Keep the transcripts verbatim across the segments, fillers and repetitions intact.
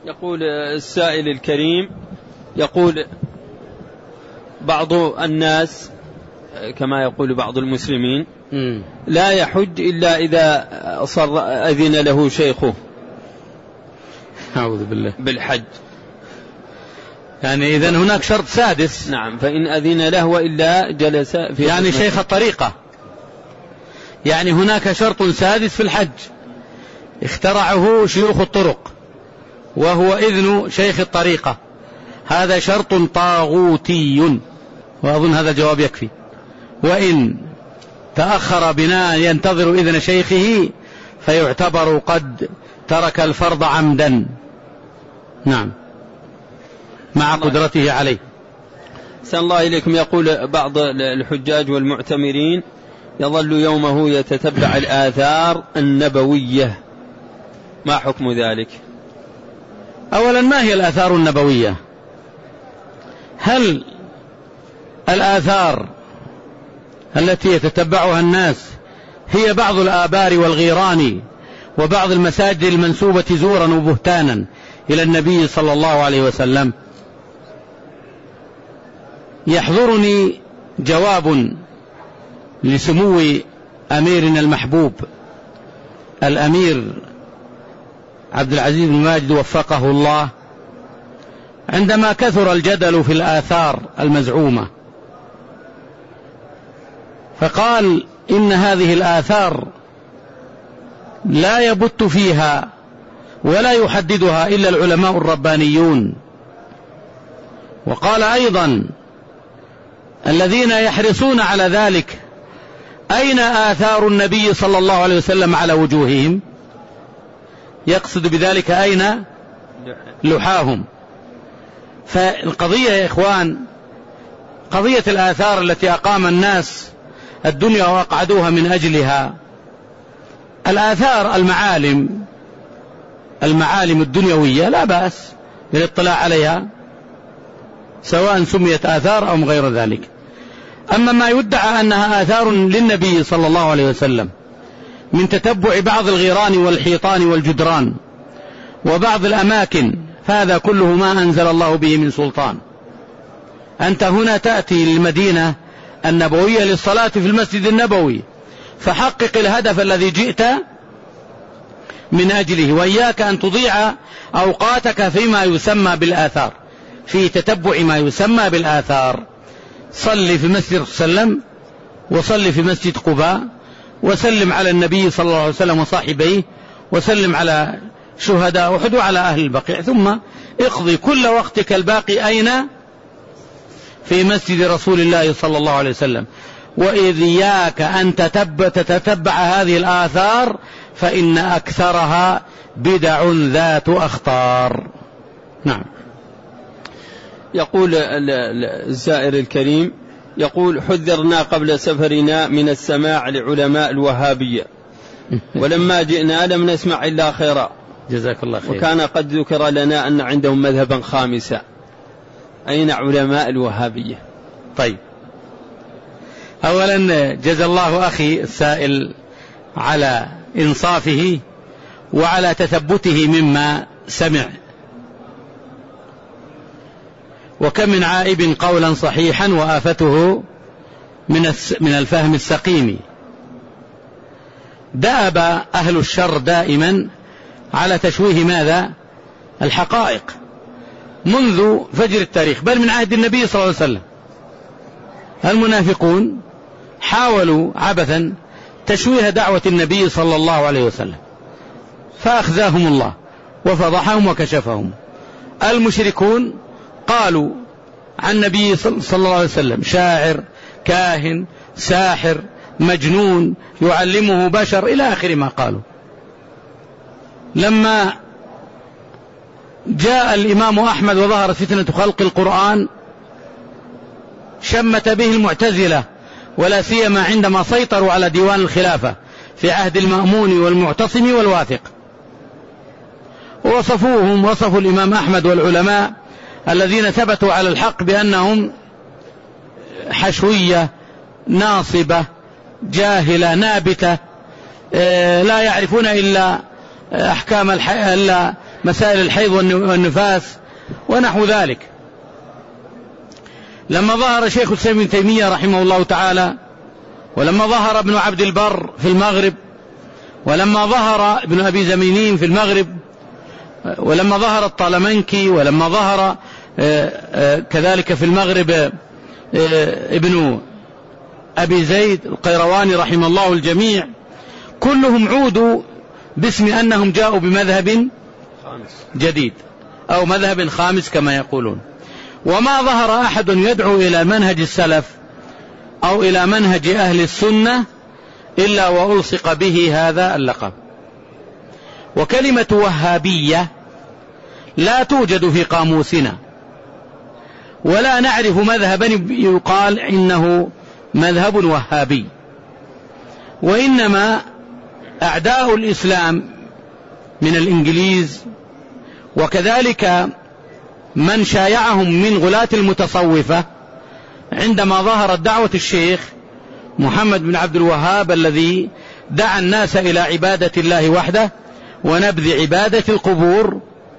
يقول السائل الكريم، يقول بعض الناس كما يقول بعض المسلمين م. لا يحج إلا إذا صر أذن له شيخه، أعوذ بالله، بالحج، يعني إذن هناك شرط سادس. نعم، فإن أذن له وإلا جلس في يعني شيخ الطريقة، يعني هناك شرط سادس في الحج اخترعه شيوخ الطرق، وهو إذن شيخ الطريقة. هذا شرط طاغوتي، وأظن هذا الجواب يكفي. وإن تأخر بناء ينتظر إذن شيخه فيعتبر قد ترك الفرض عمدا، نعم، مع قدرته عليه. سأل الله إليكم. يقول بعض الحجاج والمعتمرين يظل يومه يتتبع الآثار النبوية، ما حكم ذلك؟ أولا، ما هي الآثار النبوية؟ هل الآثار التي يتتبعها الناس هي بعض الآبار والغيران وبعض المساجد المنسوبة زورا وبهتانا إلى النبي صلى الله عليه وسلم؟ يحضرني جواب لسمو أميرنا المحبوب الأمير عبد العزيز بن ماجد وفقه الله، عندما كثر الجدل في الآثار المزعومة، فقال إن هذه الآثار لا يبت فيها ولا يحددها إلا العلماء الربانيون. وقال أيضا الذين يحرصون على ذلك أين آثار النبي صلى الله عليه وسلم على وجوههم؟ يقصد بذلك أين لحاهم. فالقضية يا إخوان قضية الآثار التي أقام الناس الدنيا وأقعدوها من أجلها، الآثار المعالم المعالم الدنيوية لا بأس بالاطلاع عليها سواء سميت آثار أو غير ذلك. أما ما يدعى أنها آثار للنبي صلى الله عليه وسلم من تتبع بعض الغيران والحيطان والجدران وبعض الأماكن، فهذا كله ما أنزل الله به من سلطان. أنت هنا تأتي للمدينة النبوية للصلاة في المسجد النبوي، فحقق الهدف الذي جئت من أجله، وإياك أن تضيع أوقاتك فيما يسمى بالآثار، في تتبع ما يسمى بالآثار. صل في مسجد سلم، وصل في مسجد قباء، وسلم على النبي صلى الله عليه وسلم وصاحبيه، وسلم على شهداء أحد وعلى أهل البقيع، ثم اقضي كل وقتك الباقي أين؟ في مسجد رسول الله صلى الله عليه وسلم. وإياك أن تتبع هذه الآثار فإن أكثرها بدع ذات أخطار. نعم. يقول الزائر الكريم، يقول حذرنا قبل سفرنا من السماع لعلماء الوهابية، ولما جئنا لم نسمع إلا خيرا، جزاك الله خير. وكان قد ذكر لنا أن عندهم مذهبا خامسا، أين علماء الوهابية؟ طيب، أولا جزا الله أخي السائل على إنصافه وعلى تثبته مما سمع. وكم من عائب قولا صحيحا وآفته من من الفهم السقيم. دأب أهل الشر دائما على تشويه ماذا؟ الحقائق منذ فجر التاريخ، بل من عهد النبي صلى الله عليه وسلم. المنافقون حاولوا عبثا تشويه دعوة النبي صلى الله عليه وسلم، فأخذاهم الله وفضحهم وكشفهم. المشركون قالوا عن النبي صلى الله عليه وسلم شاعر، كاهن، ساحر، مجنون، يعلمه بشر، إلى آخر ما قالوا. لما جاء الإمام أحمد وظهرت فتنة خلق القرآن شمت به المعتزلة، ولا سيما عندما سيطروا على ديوان الخلافة في عهد المأمون والمعتصم والواثق، ووصفوهم وصفوا الإمام أحمد والعلماء الذين ثبتوا على الحق بأنهم حشوية ناصبة جاهلة نابتة، لا يعرفون إلا أحكام الحياة، إلا مسائل الحيض والنفاس ونحو ذلك. لما ظهر شيخ الإسلام ابن تيمية رحمه الله تعالى، ولما ظهر ابن عبد البر في المغرب، ولما ظهر ابن أبي زمينين في المغرب، ولما ظهر الطالمنكي، ولما ظهر كذلك في المغرب ابن أبي زيد القيرواني رحمه الله الجميع، كلهم عودوا باسم أنهم جاءوا بمذهب جديد أو مذهب خامس كما يقولون. وما ظهر أحد يدعو إلى منهج السلف أو إلى منهج أهل السنة إلا وألصق به هذا اللقب. وكلمة وهابية لا توجد في قاموسنا، ولا نعرف مذهبا يقال إنه مذهب وهابي، وإنما أعداء الإسلام من الإنجليز وكذلك من شايعهم من غلاة المتصوفة عندما ظهرت دعوة الشيخ محمد بن عبد الوهاب الذي دعا الناس إلى عبادة الله وحده ونبذ عبادة القبور،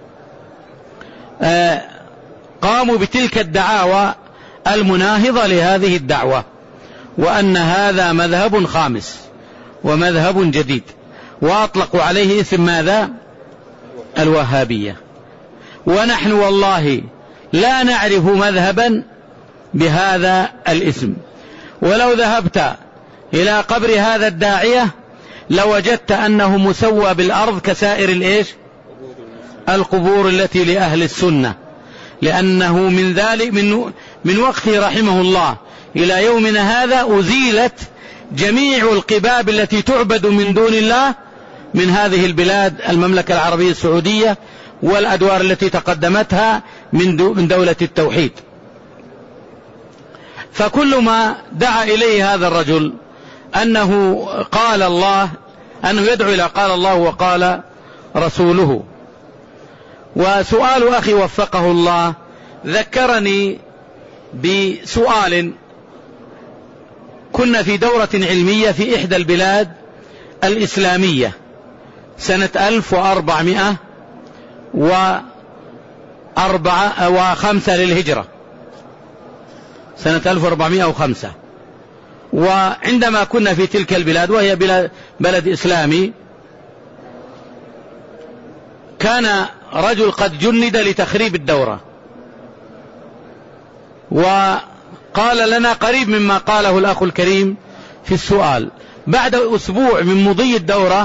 آه قاموا بتلك الدعاوى المناهضة لهذه الدعوة، وأن هذا مذهب خامس ومذهب جديد، وأطلقوا عليه اسم ماذا؟ الوهابية. ونحن والله لا نعرف مذهبا بهذا الاسم، ولو ذهبت إلى قبر هذا الداعية لوجدت أنه مسوى بالأرض كسائر الإيش؟ القبور التي لأهل السنة، لأنه من ذلك من, من وقته رحمه الله إلى يومنا هذا أزيلت جميع القباب التي تعبد من دون الله من هذه البلاد، المملكة العربية السعودية والأدوار التي تقدمتها من دولة التوحيد. فكل ما دعا إليه هذا الرجل أنه قال الله، أنه يدعو إلى قال الله وقال رسوله. وسؤال أخي وفقه الله ذكرني بسؤال كنا في دورة علمية في إحدى البلاد الإسلامية سنة ألف وأربعمائة وخمسة للهجرة، سنة ألف وأربعمائة وخمسة. وعندما كنا في تلك البلاد وهي بلد, بلد إسلامي، كان رجل قد جند لتخريب الدورة، وقال لنا قريب مما قاله الأخ الكريم في السؤال. بعد أسبوع من مضي الدورة،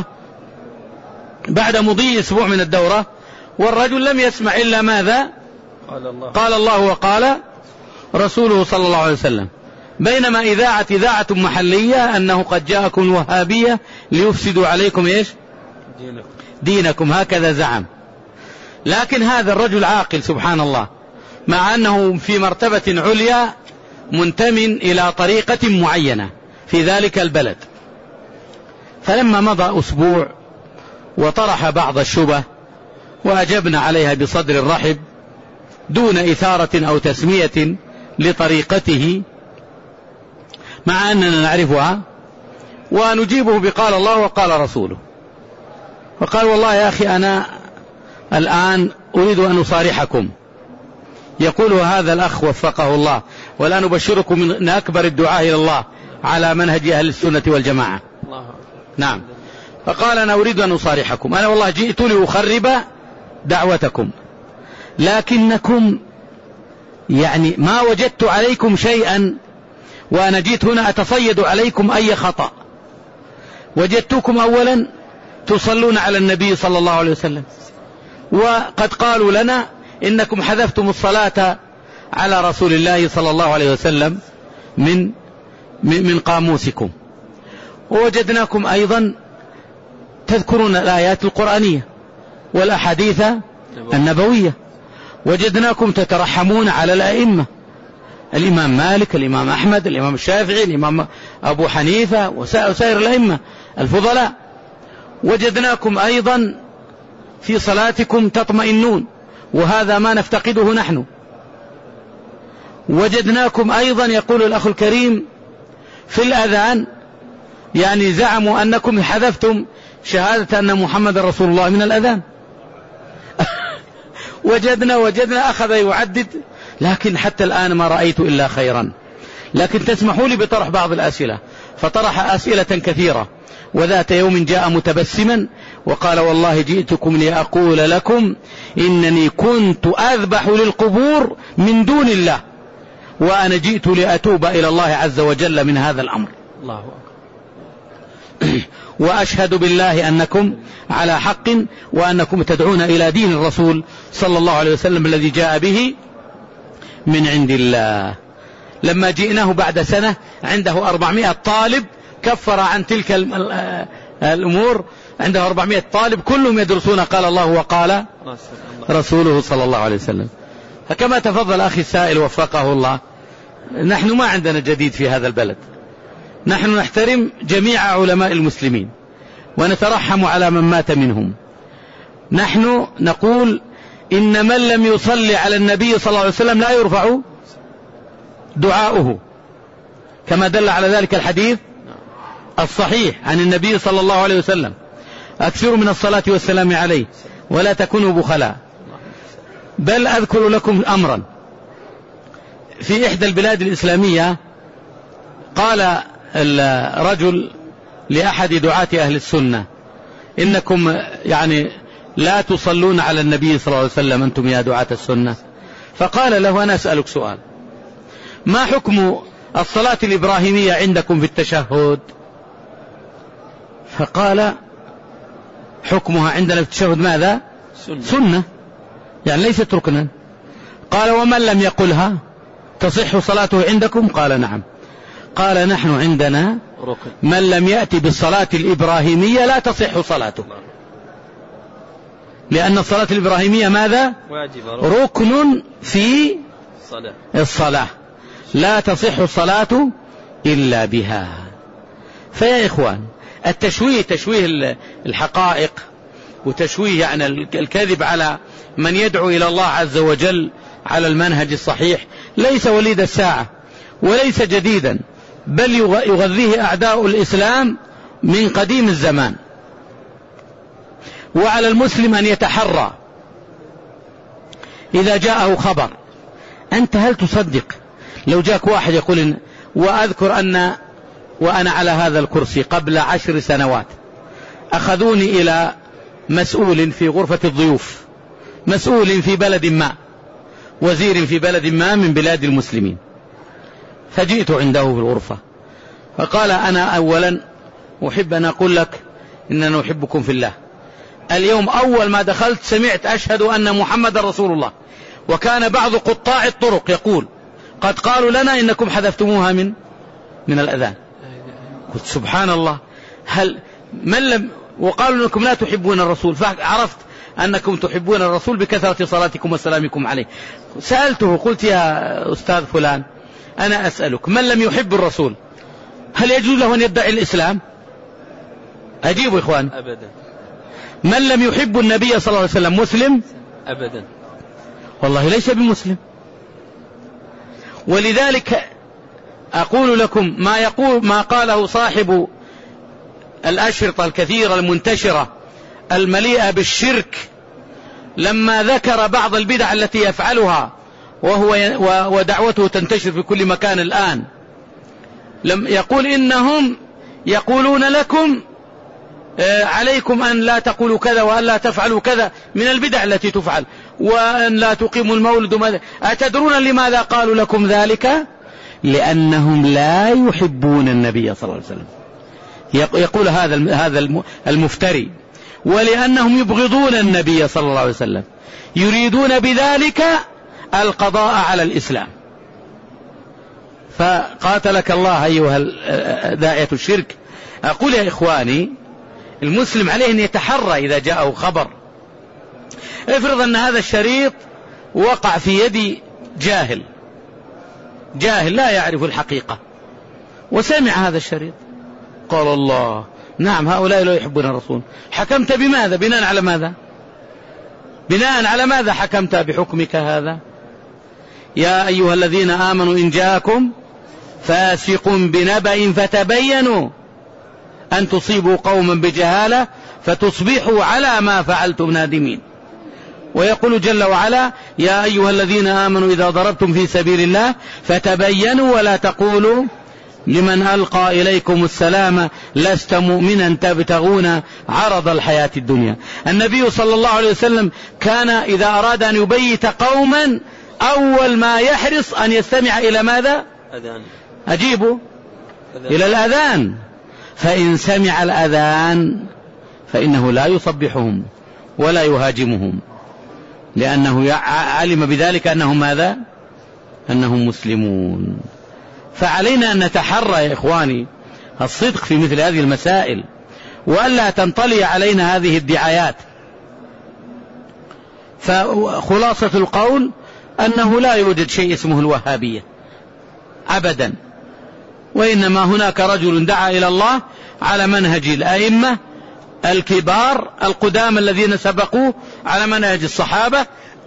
بعد مضي أسبوع من الدورة، والرجل لم يسمع إلا ماذا؟ قال الله, قال الله وقال رسوله صلى الله عليه وسلم، بينما إذاعة إذاعة محلية أنه قد جاءكم الوهابية ليفسدوا عليكم إيش؟ دينكم. دينكم، هكذا زعم. لكن هذا الرجل عاقل سبحان الله، مع أنه في مرتبة عليا منتمٍ إلى طريقة معينة في ذلك البلد. فلما مضى أسبوع وطرح بعض الشبه وأجبنا عليها بصدر رحب دون إثارة أو تسمية لطريقته، مع أننا نعرفها، ونجيبه بقال الله وقال رسوله. وقال والله يا أخي أنا الآن أريد أن أصارحكم، يقول هذا الأخ وفقه الله، والآن أبشركم من أكبر الدعاء إلى الله على منهج أهل السنة والجماعة. نعم. فقال أنا أريد أن أصارحكم، أنا والله جئت لأخرب دعوتكم، لكنكم يعني ما وجدت عليكم شيئا، وأنا جئت هنا أتصيد عليكم أي خطأ. وجدتكم أولا تصلون على النبي صلى الله عليه وسلم، وقد قالوا لنا إنكم حذفتم الصلاة على رسول الله صلى الله عليه وسلم من من قاموسكم. ووجدناكم أيضا تذكرون الآيات القرآنية والأحاديث النبوية. وجدناكم تترحمون على الأئمة، الإمام مالك، الإمام أحمد، الإمام الشافعي، الإمام أبو حنيفة وسائر الأئمة الفضلاء. وجدناكم أيضا في صلاتكم تطمئنون، وهذا ما نفتقده نحن. وجدناكم أيضا يقول الأخ الكريم في الأذان، يعني زعموا أنكم حذفتم شهادة أن محمد رسول الله من الأذان. وجدنا وجدنا أخذ يعدد، لكن حتى الآن ما رأيت إلا خيرا. لكن تسمحوا لي بطرح بعض الأسئلة. فطرح أسئلة كثيرة. وذات يوم جاء متبسما وقال والله جئتكم لأقول لكم إنني كنت أذبح للقبور من دون الله، وأنا جئت لأتوب إلى الله عز وجل من هذا الأمر. الله أكبر. وأشهد بالله أنكم على حق، وأنكم تدعون إلى دين الرسول صلى الله عليه وسلم الذي جاء به من عند الله. لما جئناه بعد سنة عنده أربعمائة طالب، كفر عن تلك الأمور، عنده أربعمائة طالب كلهم يدرسون قال الله وقال رسوله صلى الله عليه وسلم. فكما تفضل أخي السائل وفقه الله، نحن ما عندنا جديد في هذا البلد. نحن نحترم جميع علماء المسلمين ونترحم على من مات منهم. نحن نقول إن من لم يصلي على النبي صلى الله عليه وسلم لا يرفع دعاؤه، كما دل على ذلك الحديث الصحيح عن النبي صلى الله عليه وسلم: أكثروا من الصلاة والسلام عليه ولا تكونوا بخلاء. بل أذكر لكم أمرا. في إحدى البلاد الإسلامية قال الرجل لأحد دعاة أهل السنة: إنكم يعني لا تصلون على النبي صلى الله عليه وسلم أنتم يا دعاة السنة. فقال له: أنا أسألك سؤال، ما حكم الصلاة الإبراهيمية عندكم في التشهد؟ فقال: حكمها عندنا في التشهد ماذا؟ سنة, سنة. يعني ليست ركنا. قال: ومن لم يقلها تصح صلاته عندكم؟ قال: نعم. قال: نحن عندنا ركن. من لم يأتي بالصلاة الإبراهيمية لا تصح صلاته، لأن الصلاة الإبراهيمية ماذا؟ ركن في الصلاة، لا تصح الصلاة إلا بها. فيا إخوان، التشويه تشويه الحقائق وتشويه يعني الكذب على من يدعو إلى الله عز وجل على المنهج الصحيح ليس وليد الساعة وليس جديدا، بل يغذيه أعداء الإسلام من قديم الزمان. وعلى المسلم أن يتحرى إذا جاءه خبر. أنت هل تصدق لو جاك واحد يقول إن وأذكر أن وأنا على هذا الكرسي قبل عشر سنوات أخذوني إلى مسؤول في غرفة الضيوف، مسؤول في بلد ما، وزير في بلد ما من بلاد المسلمين، فجئت عنده في الغرفة فقال: أنا أولا أحب أن أقول لك إننا نحبكم في الله. اليوم أول ما دخلت سمعت أشهد أن محمد رسول الله، وكان بعض قطاع الطرق يقول: قد قالوا لنا إنكم حذفتموها من من الأذان. قلت: سبحان الله، هل من لم وقالوا أنكم لا تحبون الرسول، فعرفت أنكم تحبون الرسول بكثرة صلاتكم وسلامكم عليه. سألته قلت: يا أستاذ فلان، أنا أسألك، من لم يحب الرسول هل يجوز له أن يدعي الإسلام؟ أجيبوا إخوان. أبدا. من لم يحب النبي صلى الله عليه وسلم مسلم؟ أبدا. والله ليس بمسلم. ولذلك أقول لكم ما يقول ما قاله صاحب الأشرطة الكثيرة المنتشرة المليئة بالشرك لما ذكر بعض البدع التي يفعلها وهو ودعوته تنتشر في كل مكان الآن. لم يقول: إنهم يقولون لكم عليكم أن لا تقولوا كذا وأن لا تفعلوا كذا من البدع التي تفعل، وأن لا تقيموا المولد وماذا. أتدرون لماذا قالوا لكم ذلك؟ لأنهم لا يحبون النبي صلى الله عليه وسلم. يقول هذا هذا المفتري: ولأنهم يبغضون النبي صلى الله عليه وسلم، يريدون بذلك القضاء على الإسلام. فقاتلك الله أيها داعية الشرك. أقول يا إخواني، المسلم عليه أن يتحرى إذا جاءه خبر. افرض أن هذا الشريط وقع في يد جاهل جاهل لا يعرف الحقيقة وسمع هذا الشريط، قال: الله، نعم هؤلاء لا يحبون الرسول. حكمت بماذا؟ بناء على ماذا؟ بناء على ماذا حكمت بحكمك هذا؟ يا أيها الذين آمنوا إن جاءكم فاسق بنبأ فتبينوا أن تصيبوا قوما بجهالة فتصبحوا على ما فعلتم نادمين. ويقول جل وعلا يا أيها الذين آمنوا إذا ضربتم في سبيل الله فتبينوا ولا تقولوا لمن ألقى إليكم السلام لست مؤمنا تبتغون عرض الحياة الدنيا. النبي صلى الله عليه وسلم كان إذا أراد أن يبيت قوما أول ما يحرص أن يستمع إلى ماذا؟ أذان. أجيبوا أذان. إلى الأذان. فإن سمع الأذان فإنه لا يصبحهم ولا يهاجمهم، لأنه علم بذلك أنهم ماذا؟ أنهم مسلمون. فعلينا أن نتحرى يا إخواني الصدق في مثل هذه المسائل، وألا تنطلي علينا هذه الدعايات. فخلاصة القول أنه لا يوجد شيء اسمه الوهابية أبدا، وإنما هناك رجل دعا إلى الله على منهج الأئمة الكبار القدام الذين سبقوه، على منهج الصحابة،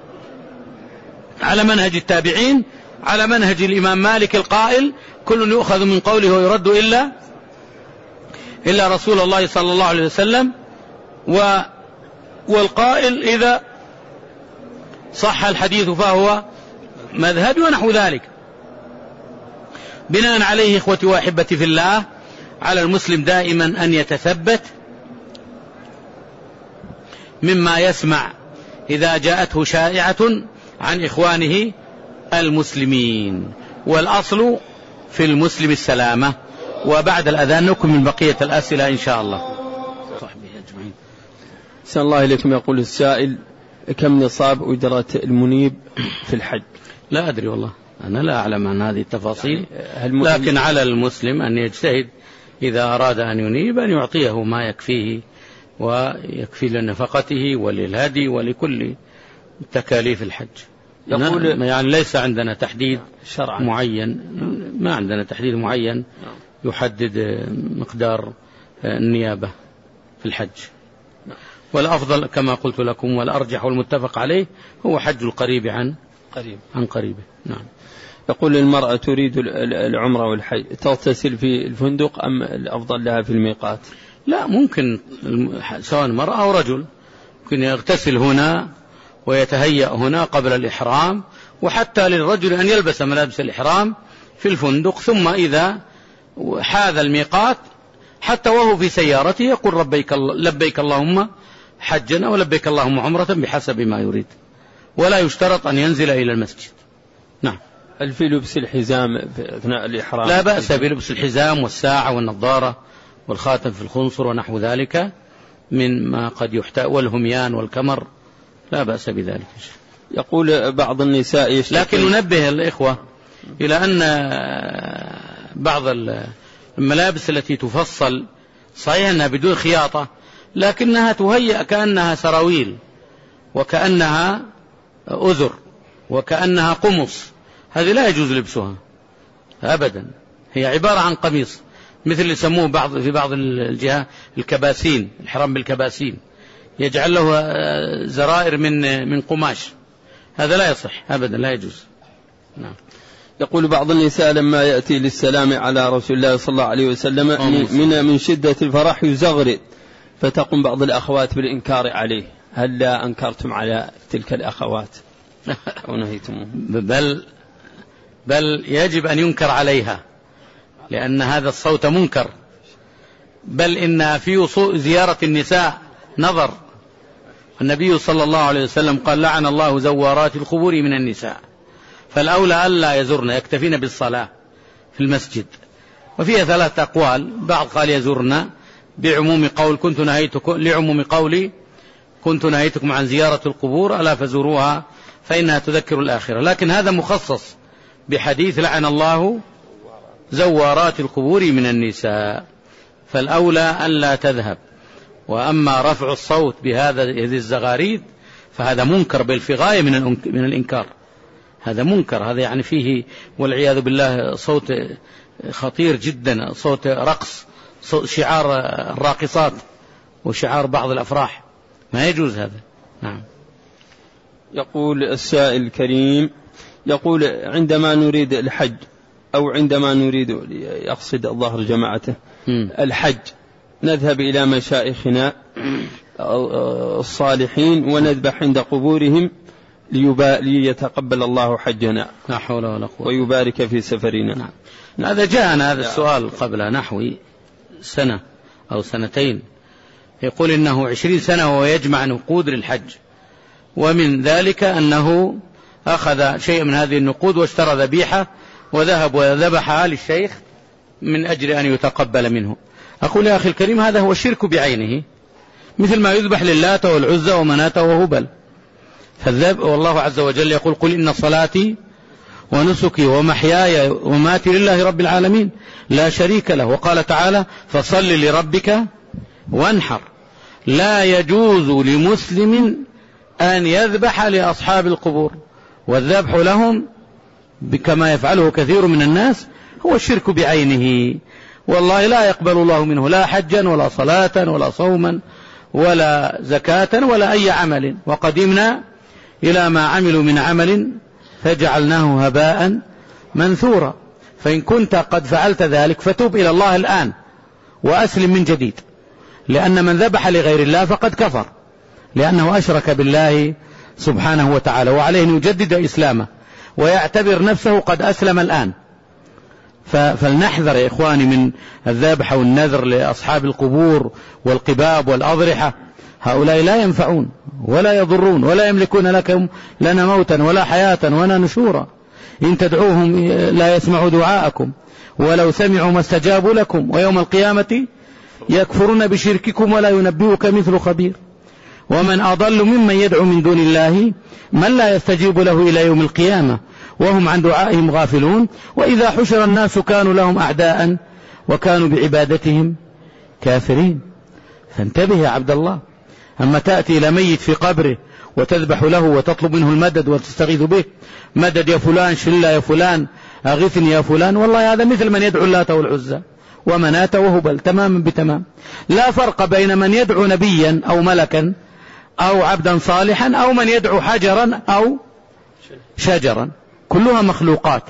على منهج التابعين، على منهج الإمام مالك القائل كل يؤخذ من قوله ويرد إلا إلا رسول الله صلى الله عليه وسلم، و والقائل إذا صح الحديث فهو مذهب ونحو ذلك. بناء عليه إخوتي وأحبتي في الله، على المسلم دائما أن يتثبت مما يسمع إذا جاءته شائعة عن إخوانه المسلمين، والأصل في المسلم السلامة. وبعد الأذان نكمل بقية الأسئلة إن شاء الله. صحبه أجمعين. أحسن الله إليكم. يقول السائل كم نصاب أجرة المنيب في الحج؟ لا أدري والله، أنا لا أعلم عن هذه التفاصيل، لكن على المسلم أن يجتهد إذا أراد أن ينيب أن يعطيه ما يكفيه ويكفي لنفقته وللهدي ولكل تكاليف الحج. يقول يعني ليس عندنا تحديد شرعا معين، ما عندنا تحديد معين يحدد مقدار النيابة في الحج، والأفضل كما قلت لكم والأرجح والمتفق عليه هو حج القريب عن قريب عن قريبه. نعم. يقول المرأة تريد العمرة والحج تغتسل في الفندق أم الأفضل لها في الميقات؟ لا، ممكن سواء مرأة أو رجل ممكن يغتسل هنا ويتهيأ هنا قبل الإحرام، وحتى للرجل أن يلبس ملابس الإحرام في الفندق، ثم إذا حاذ الميقات حتى وهو في سيارته يقول ربيك لبيك اللهم حجا أو لبيك اللهم عمرة بحسب ما يريد، ولا يشترط أن ينزل إلى المسجد. نعم. هل في لبس الحزام في أثناء الإحرام؟ لا بأس بلبس الحزام والساعة والنظارة والخاتم في الخنصر ونحو ذلك من ما قد يحتاج، والهميان والكمر، لا بأس بذلك. يقول بعض النساء يشتكي، لكن ننبه الإخوة إلى أن بعض الملابس التي تفصل صحيح أنها بدون خياطة، لكنها تهيأ كأنها سراويل وكأنها أذر وكأنها قمص، هذه لا يجوز لبسها أبدا، هي عبارة عن قميص، مثل اللي يسموه بعض في بعض الجهات الكباسين، الحرام بالكباسين، يجعل له زرائر من من قماش، هذا لا يصح أبدا، لا يجوز. نعم. يقول بعض النساء لما يأتي للسلام على رسول الله صلى الله عليه وسلم من من شدة الفرح يزغرد، فتقوم بعض الأخوات بالإنكار عليه، هل لا أنكرتم على تلك الأخوات أو نهيتم؟ بل بل يجب أن ينكر عليها، لأن هذا الصوت منكر، بل إن في زيارة النساء نظر. النبي صلى الله عليه وسلم قال لعن الله زوارات القبور من النساء، فالأولى ألا يزرن، يكتفين بالصلاة في المسجد. وفيها ثلاث أقوال، بعض قال يزرن بعموم قول كنت نهيتكم، لعموم قولي كنت نهيتكم عن زيارة القبور ألا فزوروها فإنها تذكر الآخرة، لكن هذا مخصص بحديث لعن الله زوارات القبور من النساء، فالأولى ألا تذهب. وأما رفع الصوت بهذا هذه الزغاريد فهذا منكر، بل في غاية من من الإنكار، هذا منكر، هذا يعني فيه والعياذ بالله صوت خطير جدا، صوت رقص، صوت شعار الراقصات وشعار بعض الأفراح، ما يجوز هذا. نعم. يقول السائل الكريم، يقول عندما نريد الحج أو عندما نريد، يقصد الظاهر جماعته، الحج، نذهب إلى مشايخنا الصالحين ونذبح عند قبورهم ليتقبل الله حجنا لا حول ولا قوة ويبارك في سفرنا. نعم. هذا جاءنا هذا السؤال قبل نحو سنة أو سنتين، يقول إنه عشرين سنة وهو يجمع نقود للحج، ومن ذلك أنه أخذ شيء من هذه النقود واشترى ذبيحة وذهب وذبحها للشيخ من أجل أن يتقبل منه. أقول يا أخي الكريم هذا هو الشرك بعينه، مثل ما يذبح للات والعزى ومناة وهبل. فالذب والله عز وجل يقول قل إن صلاتي ونسكي ومحياي وماتي لله رب العالمين لا شريك له. وقال تعالى فصل لربك وانحر. لا يجوز لمسلم أن يذبح لأصحاب القبور، والذبح لهم كما يفعله كثير من الناس هو الشرك بعينه، والله لا يقبل الله منه لا حجا ولا صلاة ولا صوما ولا زكاة ولا أي عمل. وقدمنا إلى ما عملوا من عمل فجعلناه هباء منثورا. فإن كنت قد فعلت ذلك فتوب إلى الله الآن وأسلم من جديد، لأن من ذبح لغير الله فقد كفر، لأنه أشرك بالله سبحانه وتعالى، وعليه أن يجدد إسلامه ويعتبر نفسه قد أسلم الآن. فلنحذر يا إخواني من الذبح والنذر لأصحاب القبور والقباب والأضرحة. هؤلاء لا ينفعون ولا يضرون ولا يملكون لكم لنا موتا ولا حياة ولا نشورا. إن تدعوهم لا يسمعوا دعاءكم ولو سمعوا ما استجابوا لكم، ويوم القيامة يكفرون بشرككم ولا ينبئك مثل خبير. ومن أضل ممن يدعو من دون الله من لا يستجيب له إلى يوم القيامة وهم عن دعائهم غافلون. وإذا حشر الناس كانوا لهم أعداء وكانوا بعبادتهم كافرين. فانتبه يا عبد الله، أما تأتي إلى ميت في قبره وتذبح له وتطلب منه المدد وتستغيث به، مدد يا فلان، شلة يا فلان، أغثني يا فلان، والله هذا مثل من يدعو اللات والعزى ومناة وهبل تماما بتمام. لا فرق بين من يدعو نبيا أو ملكا أو عبدا صالحا أو من يدعو حجرا أو شجرا، كلها مخلوقات،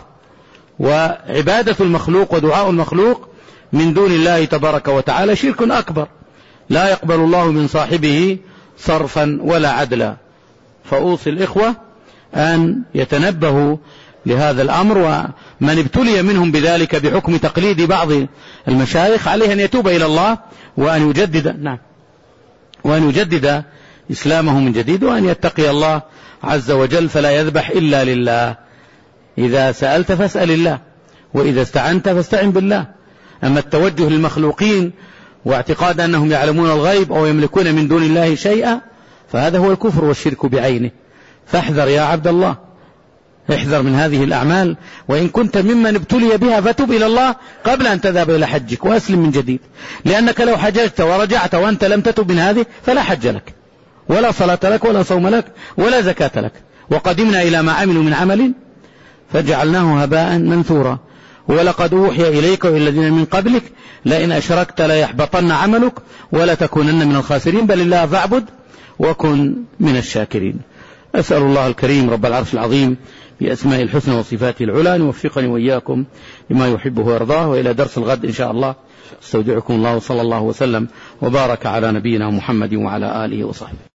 وعبادة المخلوق ودعاء المخلوق من دون الله تبارك وتعالى شرك أكبر لا يقبل الله من صاحبه صرفا ولا عدلا. فأوصي الإخوة أن يتنبهوا لهذا الأمر، ومن ابتلي منهم بذلك بحكم تقليد بعض المشايخ عليه أن يتوب إلى الله وأن يجدد نعم وأن يجدد إسلامه من جديد، وأن يتقي الله عز وجل فلا يذبح إلا لله. إذا سألت فاسأل الله، وإذا استعنت فاستعن بالله. أما التوجه للمخلوقين واعتقاد أنهم يعلمون الغيب أو يملكون من دون الله شيئا فهذا هو الكفر والشرك بعينه. فاحذر يا عبد الله، احذر من هذه الأعمال، وإن كنت ممن ابتلي بها فتب إلى الله قبل أن تذهب إلى حجك وأسلم من جديد، لأنك لو حججت ورجعت وأنت لم تتب من هذه فلا حج لك ولا صلاة لك ولا صوم لك ولا زكاة لك. وقدمنا إلى ما عملوا من عمل فجعلناه هباء منثورا. ولقد أوحي إليك وإلى الذين من قبلك لئن أشركت ليحبطن عملك ولتكونن من الخاسرين بل الله فاعبد وكن من الشاكرين. أسأل الله الكريم رب العرش العظيم بأسماء الحسنى وصفاته العلى أن يوفقني وإياكم لما يحبه ويرضاه. وإلى درس الغد إن شاء الله استودعكم الله، صلى الله وسلم وبارك على نبينا محمد وعلى آله وصحبه.